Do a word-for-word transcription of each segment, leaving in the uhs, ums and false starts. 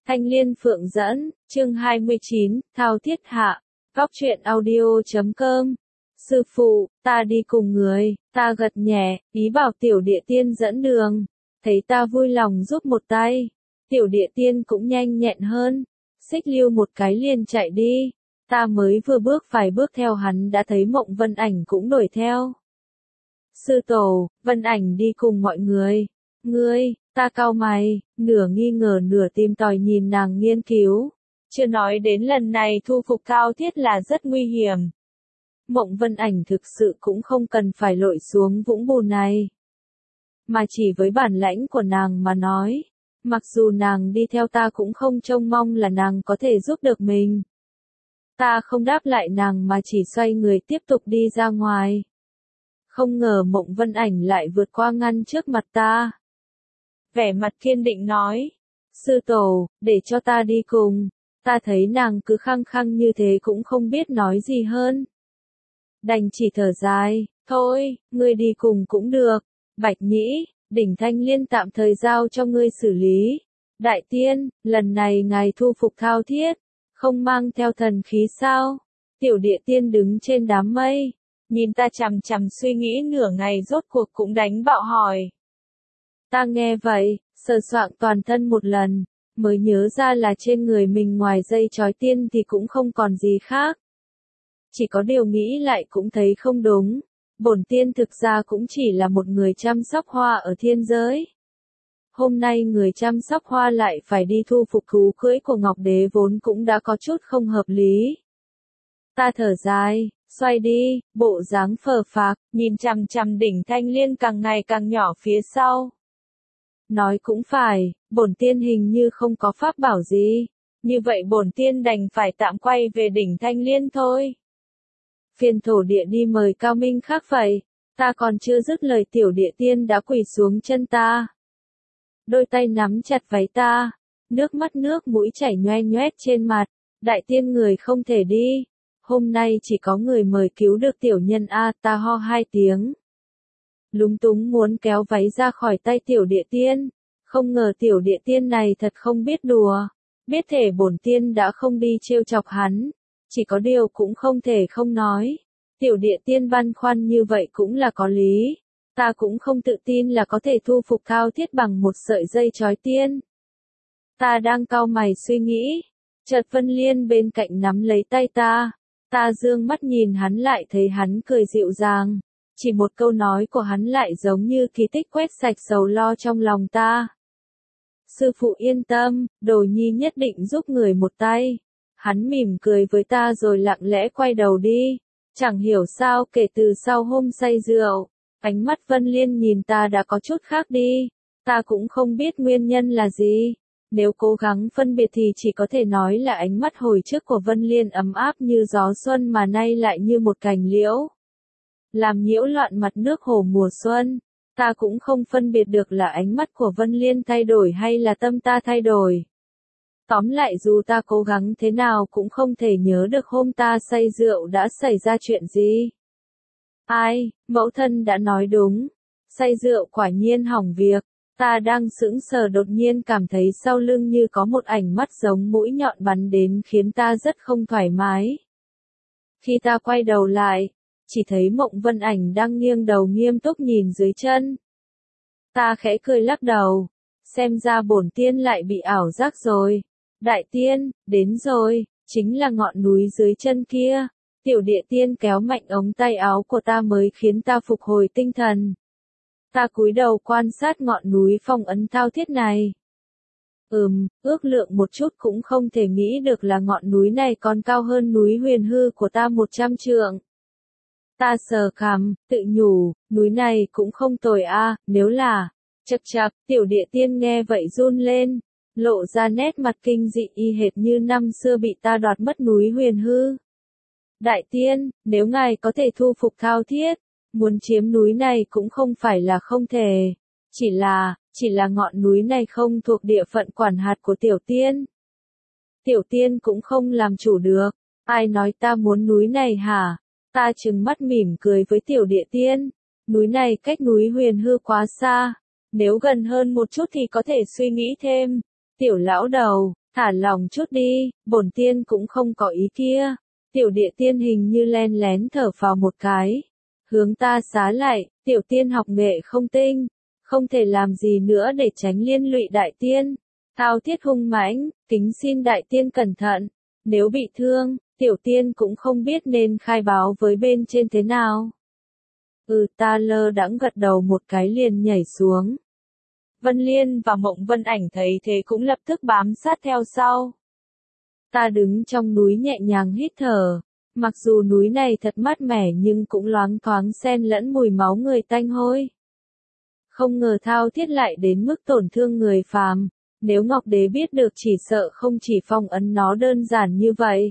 Thanh Liên Phượng dẫn, chương hai mươi chín, Thao Thiết Hạ, Góc truyện audio chấm com. Sư phụ, ta đi cùng người, ta gật nhẹ, ý bảo tiểu địa tiên dẫn đường. Thấy ta vui lòng giúp một tay. Tiểu địa tiên cũng nhanh nhẹn hơn. Xích lưu một cái liền chạy đi. Ta mới vừa bước vài bước theo hắn đã thấy Mộng Vân Ảnh cũng đuổi theo. Sư tổ, Vân Ảnh đi cùng mọi người. Ngươi, ta cau mày, nửa nghi ngờ nửa tìm tòi nhìn nàng nghiên cứu. Chưa nói đến lần này thu phục Thao Thiết là rất nguy hiểm. Mộng Vân Ảnh thực sự cũng không cần phải lội xuống vũng bùn này. Mà chỉ với bản lãnh của nàng mà nói. Mặc dù nàng đi theo ta cũng không trông mong là nàng có thể giúp được mình. Ta không đáp lại nàng mà chỉ xoay người tiếp tục đi ra ngoài. Không ngờ Mộng Vân Ảnh lại vượt qua ngăn trước mặt ta. Vẻ mặt kiên định nói. Sư tổ, để cho ta đi cùng. Ta thấy nàng cứ khăng khăng như thế cũng không biết nói gì hơn. Đành chỉ thở dài, thôi, ngươi đi cùng cũng được. Bạch Nhĩ, đỉnh Thanh Liên tạm thời giao cho ngươi xử lý. Đại tiên, lần này ngài thu phục Thao Thiết, không mang theo thần khí sao? Tiểu địa tiên đứng trên đám mây, nhìn ta chằm chằm suy nghĩ nửa ngày rốt cuộc cũng đánh bạo hỏi. Ta nghe vậy, sờ soạng toàn thân một lần, mới nhớ ra là trên người mình ngoài dây trói tiên thì cũng không còn gì khác. Chỉ có điều nghĩ lại cũng thấy không đúng, bổn tiên thực ra cũng chỉ là một người chăm sóc hoa ở thiên giới. Hôm nay người chăm sóc hoa lại phải đi thu phục thú cưỡi của Ngọc Đế vốn cũng đã có chút không hợp lý. Ta thở dài, xoay đi, bộ dáng phờ phạc, nhìn chằm chằm đỉnh Thanh Liên càng ngày càng nhỏ phía sau. Nói cũng phải, bổn tiên hình như không có pháp bảo gì, như vậy bổn tiên đành phải tạm quay về đỉnh Thanh Liên thôi. Phiền thổ địa đi mời cao minh khác vậy, ta còn chưa dứt lời tiểu địa tiên đã quỳ xuống chân ta. Đôi tay nắm chặt váy ta, nước mắt nước mũi chảy nhoe nhoét trên mặt, đại tiên người không thể đi, hôm nay chỉ có người mời cứu được tiểu nhân A. Ta ho hai tiếng. Lúng túng muốn kéo váy ra khỏi tay tiểu địa tiên, không ngờ tiểu địa tiên này thật không biết đùa, biết thể bổn tiên đã không đi trêu chọc hắn, chỉ có điều cũng không thể không nói. Tiểu địa tiên băn khoăn như vậy cũng là có lý, ta cũng không tự tin là có thể thu phục Thao Thiết bằng một sợi dây trói tiên. Ta đang cau mày suy nghĩ, chợt Vân Liên bên cạnh nắm lấy tay ta, ta dương mắt nhìn hắn lại thấy hắn cười dịu dàng. Chỉ một câu nói của hắn lại giống như kỳ tích quét sạch sầu lo trong lòng ta. Sư phụ yên tâm, đồ nhi nhất định giúp người một tay. Hắn mỉm cười với ta rồi lặng lẽ quay đầu đi. Chẳng hiểu sao kể từ sau hôm say rượu, ánh mắt Vân Liên nhìn ta đã có chút khác đi. Ta cũng không biết nguyên nhân là gì. Nếu cố gắng phân biệt thì chỉ có thể nói là ánh mắt hồi trước của Vân Liên ấm áp như gió xuân mà nay lại như một cành liễu. Làm nhiễu loạn mặt nước hồ mùa xuân, ta cũng không phân biệt được là ánh mắt của Vân Liên thay đổi hay là tâm ta thay đổi. Tóm lại dù ta cố gắng thế nào cũng không thể nhớ được hôm ta say rượu đã xảy ra chuyện gì. Ai, mẫu thân đã nói đúng, say rượu quả nhiên hỏng việc, ta đang sững sờ đột nhiên cảm thấy sau lưng như có một ảnh mắt giống mũi nhọn bắn đến khiến ta rất không thoải mái. Khi ta quay đầu lại, chỉ thấy Mộng Vân Ảnh đang nghiêng đầu nghiêm túc nhìn dưới chân. Ta khẽ cười lắc đầu, xem ra bổn tiên lại bị ảo giác rồi. Đại tiên, đến rồi, chính là ngọn núi dưới chân kia. Tiểu địa tiên kéo mạnh ống tay áo của ta mới khiến ta phục hồi tinh thần. Ta cúi đầu quan sát ngọn núi phong ấn Thao Thiết này. Ừm, ước lượng một chút cũng không thể nghĩ được là ngọn núi này còn cao hơn núi Huyền Hư của ta một trăm trượng. Ta sờ cằm, tự nhủ, núi này cũng không tồi a, nếu là, chậc chậc, tiểu địa tiên nghe vậy run lên, lộ ra nét mặt kinh dị y hệt như năm xưa bị ta đoạt mất núi Huyền Hư. Đại tiên, nếu ngài có thể thu phục Thao Thiết, muốn chiếm núi này cũng không phải là không thể, chỉ là, chỉ là ngọn núi này không thuộc địa phận quản hạt của tiểu tiên. Tiểu tiên cũng không làm chủ được, ai nói ta muốn núi này hả? Ta trừng mắt mỉm cười với tiểu địa tiên, núi này cách núi Huyền Hư quá xa, nếu gần hơn một chút thì có thể suy nghĩ thêm. Tiểu lão đầu, Thả lòng chút đi, bổn tiên cũng không có ý kia. Tiểu địa tiên hình như len lén thở phào một cái. Hướng ta xá lại, tiểu tiên học nghệ không tinh. Không thể làm gì nữa để tránh liên lụy đại tiên. Thao thiết hung mãnh, kính xin đại tiên cẩn thận. Nếu bị thương, tiểu tiên cũng không biết nên khai báo với bên trên thế nào. Ừ, ta lơ đãng gật đầu một cái liền nhảy xuống. Vân Liên và Mộng Vân Ảnh thấy thế cũng lập tức bám sát theo sau. Ta đứng trong núi nhẹ nhàng hít thở. Mặc dù núi này thật mát mẻ nhưng cũng loáng thoáng xen lẫn mùi máu người tanh hôi. Không ngờ thao thiết lại đến mức tổn thương người phàm. Nếu Ngọc Đế biết được chỉ sợ không chỉ phong ấn nó đơn giản như vậy.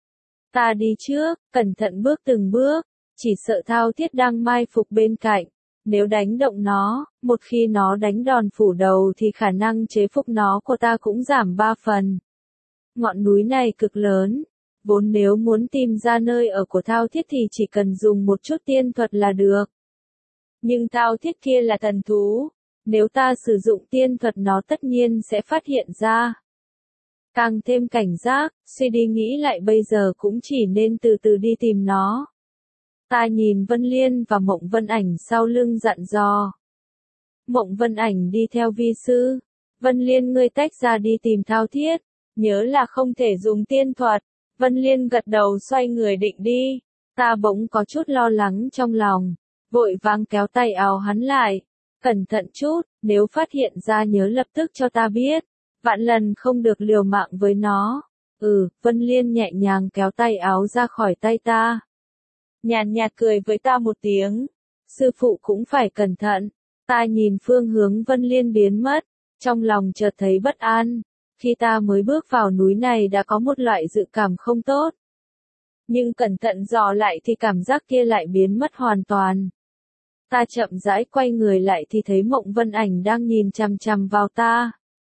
Ta đi trước, cẩn thận bước từng bước, chỉ sợ thao thiết đang mai phục bên cạnh. Nếu đánh động nó, một khi nó đánh đòn phủ đầu thì khả năng chế phục nó của ta cũng giảm ba phần. Ngọn núi này cực lớn, vốn nếu muốn tìm ra nơi ở của thao thiết thì chỉ cần dùng một chút tiên thuật là được. Nhưng thao thiết kia là thần thú, nếu ta sử dụng tiên thuật nó tất nhiên sẽ phát hiện ra. Càng thêm cảnh giác, suy đi nghĩ lại bây giờ cũng chỉ nên từ từ đi tìm nó. Ta nhìn Vân Liên và Mộng Vân Ảnh sau lưng dặn dò. Mộng Vân Ảnh đi theo vi sư. Vân Liên ngươi tách ra đi tìm thao thiết. Nhớ là không thể dùng tiên thuật. Vân Liên gật đầu xoay người định đi. Ta bỗng có chút lo lắng trong lòng. Vội vàng kéo tay áo hắn lại. Cẩn thận chút, nếu phát hiện ra nhớ lập tức cho ta biết. Vạn lần không được liều mạng với nó. Ừ, Vân Liên nhẹ nhàng kéo tay áo ra khỏi tay ta. Nhàn nhạt cười với ta một tiếng. Sư phụ cũng phải cẩn thận. Ta nhìn phương hướng Vân Liên biến mất. Trong lòng chợt thấy bất an. Khi ta mới bước vào núi này đã có một loại dự cảm không tốt. Nhưng cẩn thận dò lại thì cảm giác kia lại biến mất hoàn toàn. Ta chậm rãi quay người lại thì thấy Mộng Vân Ảnh đang nhìn chằm chằm vào ta.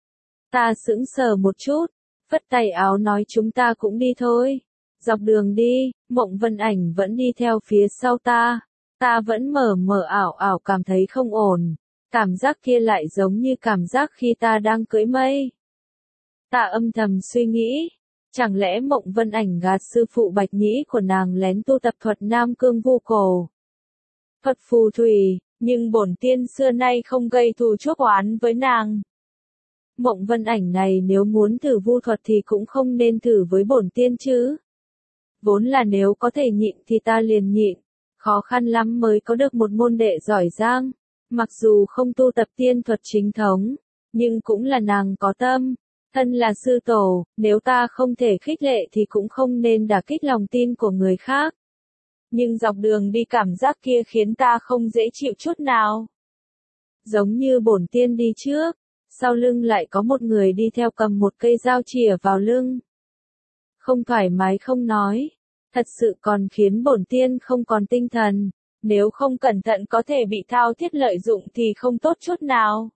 Ta sững sờ một chút, phất tay áo nói chúng ta cũng đi thôi. Dọc đường đi, Mộng Vân Ảnh vẫn đi theo phía sau ta. Ta vẫn mờ mờ ảo ảo cảm thấy không ổn. Cảm giác kia lại giống như cảm giác khi ta đang cưỡi mây. Ta âm thầm suy nghĩ. Chẳng lẽ Mộng Vân Ảnh gạt sư phụ Bạch Nhĩ của nàng lén tu tập thuật Nam Cương Vu Cổ. Thuật phù thủy, nhưng bổn tiên xưa nay không gây thù chuốc oán với nàng. Mộng Vân Ảnh này nếu muốn thử vu thuật thì cũng không nên thử với bổn tiên chứ. Vốn là nếu có thể nhịn thì ta liền nhịn, khó khăn lắm mới có được một môn đệ giỏi giang. Mặc dù không tu tập tiên thuật chính thống, nhưng cũng là nàng có tâm. Thân là sư tổ, nếu ta không thể khích lệ thì cũng không nên đả kích lòng tin của người khác. Nhưng dọc đường đi cảm giác kia khiến ta không dễ chịu chút nào. Giống như bổn tiên đi trước, sau lưng lại có một người đi theo cầm một cây dao chìa vào lưng. Không thoải mái không nói, thật sự còn khiến bổn tiên không còn tinh thần, nếu không cẩn thận có thể bị thao thiết lợi dụng thì không tốt chút nào.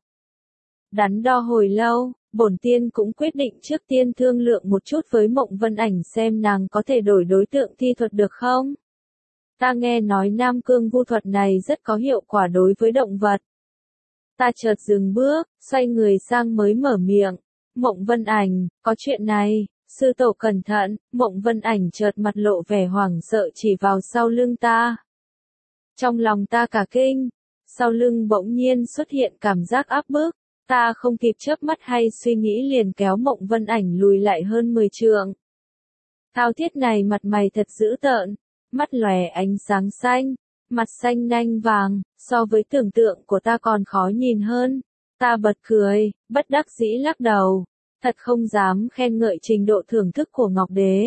Đắn đo hồi lâu, bổn tiên cũng quyết định trước tiên thương lượng một chút với Mộng Vân Ảnh xem nàng có thể đổi đối tượng thi thuật được không. Ta nghe nói Nam Cương Vu thuật này rất có hiệu quả đối với động vật. Ta chợt dừng bước, xoay người sang mới mở miệng. Mộng Vân Ảnh, có chuyện này, sư tổ cẩn thận. Mộng Vân Ảnh chợt mặt lộ vẻ hoảng sợ chỉ vào sau lưng ta. Trong lòng ta cả kinh, sau lưng bỗng nhiên xuất hiện cảm giác áp bức. Ta không kịp chớp mắt hay suy nghĩ liền kéo Mộng Vân Ảnh lùi lại hơn mười trượng. Thao thiết này mặt mày thật dữ tợn, mắt lòe ánh sáng xanh, mặt xanh nanh vàng, so với tưởng tượng của ta còn khó nhìn hơn. Ta bật cười, bất đắc dĩ lắc đầu, thật không dám khen ngợi trình độ thưởng thức của Ngọc Đế.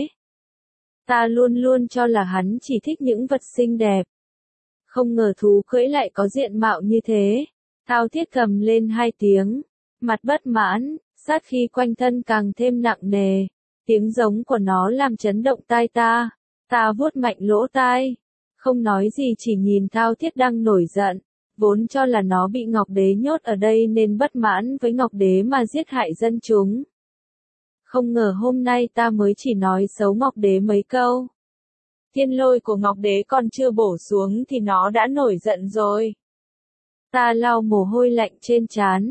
Ta luôn luôn cho là hắn chỉ thích những vật xinh đẹp. Không ngờ thú cưỡi lại có diện mạo như thế. Thao thiết cầm lên hai tiếng, mặt bất mãn, sát khí quanh thân càng thêm nặng nề. Tiếng giống của nó làm chấn động tai ta. Ta vuốt mạnh lỗ tai, không nói gì chỉ nhìn thao thiết đang nổi giận, vốn cho là nó bị Ngọc Đế nhốt ở đây nên bất mãn với Ngọc Đế mà giết hại dân chúng. Không ngờ hôm nay ta mới chỉ nói xấu Ngọc Đế mấy câu. Thiên lôi của Ngọc Đế còn chưa bổ xuống thì nó đã nổi giận rồi. Ta lau mồ hôi lạnh trên trán,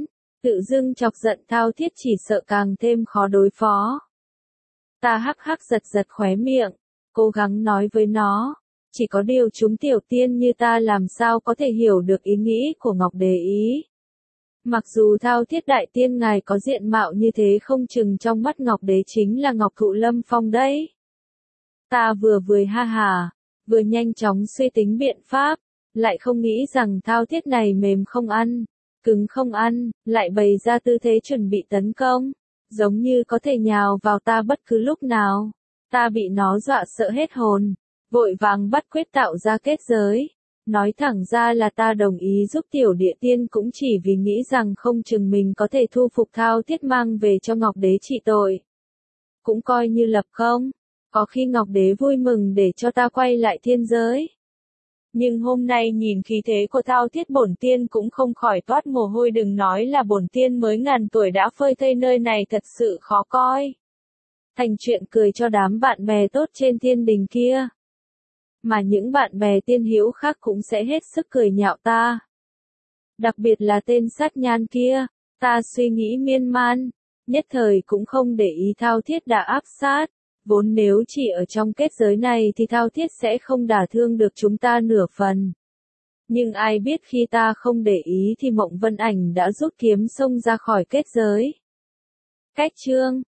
Tự dưng chọc giận Thao Thiết chỉ sợ càng thêm khó đối phó. Ta hắc hắc giật giật khóe miệng, cố gắng nói với nó, chỉ có điều chúng tiểu tiên như ta làm sao có thể hiểu được ý nghĩ của Ngọc Đế ý. Mặc dù Thao Thiết đại tiên ngài có diện mạo như thế không chừng trong mắt Ngọc Đế chính là Ngọc Thụ Lâm Phong đấy. Ta vừa vừa ha hà, vừa nhanh chóng suy tính biện pháp, lại không nghĩ rằng Thao Thiết này mềm không ăn, cứng không ăn, lại bày ra tư thế chuẩn bị tấn công, giống như có thể nhào vào ta bất cứ lúc nào. Ta bị nó dọa sợ hết hồn, vội vàng bắt quyết tạo ra kết giới. Nói thẳng ra là ta đồng ý giúp tiểu địa tiên cũng chỉ vì nghĩ rằng không chừng mình có thể thu phục Thao Thiết mang về cho Ngọc Đế trị tội. Cũng coi như lập công, có khi Ngọc Đế vui mừng để cho ta quay lại thiên giới. Nhưng hôm nay nhìn khí thế của Thao Thiết bổn tiên cũng không khỏi toát mồ hôi, đừng nói là bổn tiên mới ngàn tuổi đã phơi thây nơi này thật sự khó coi. Thành chuyện cười cho đám bạn bè tốt trên thiên đình kia. Mà những bạn bè tiên hữu khác cũng sẽ hết sức cười nhạo ta. Đặc biệt là tên sát nhan kia, ta suy nghĩ miên man, nhất thời cũng không để ý Thao Thiết đã áp sát. Vốn nếu chỉ ở trong kết giới này thì Thao Thiết sẽ không đả thương được chúng ta nửa phần. Nhưng ai biết khi ta không để ý thì Mộng Vân Ảnh đã rút kiếm xông ra khỏi kết giới. Cách chương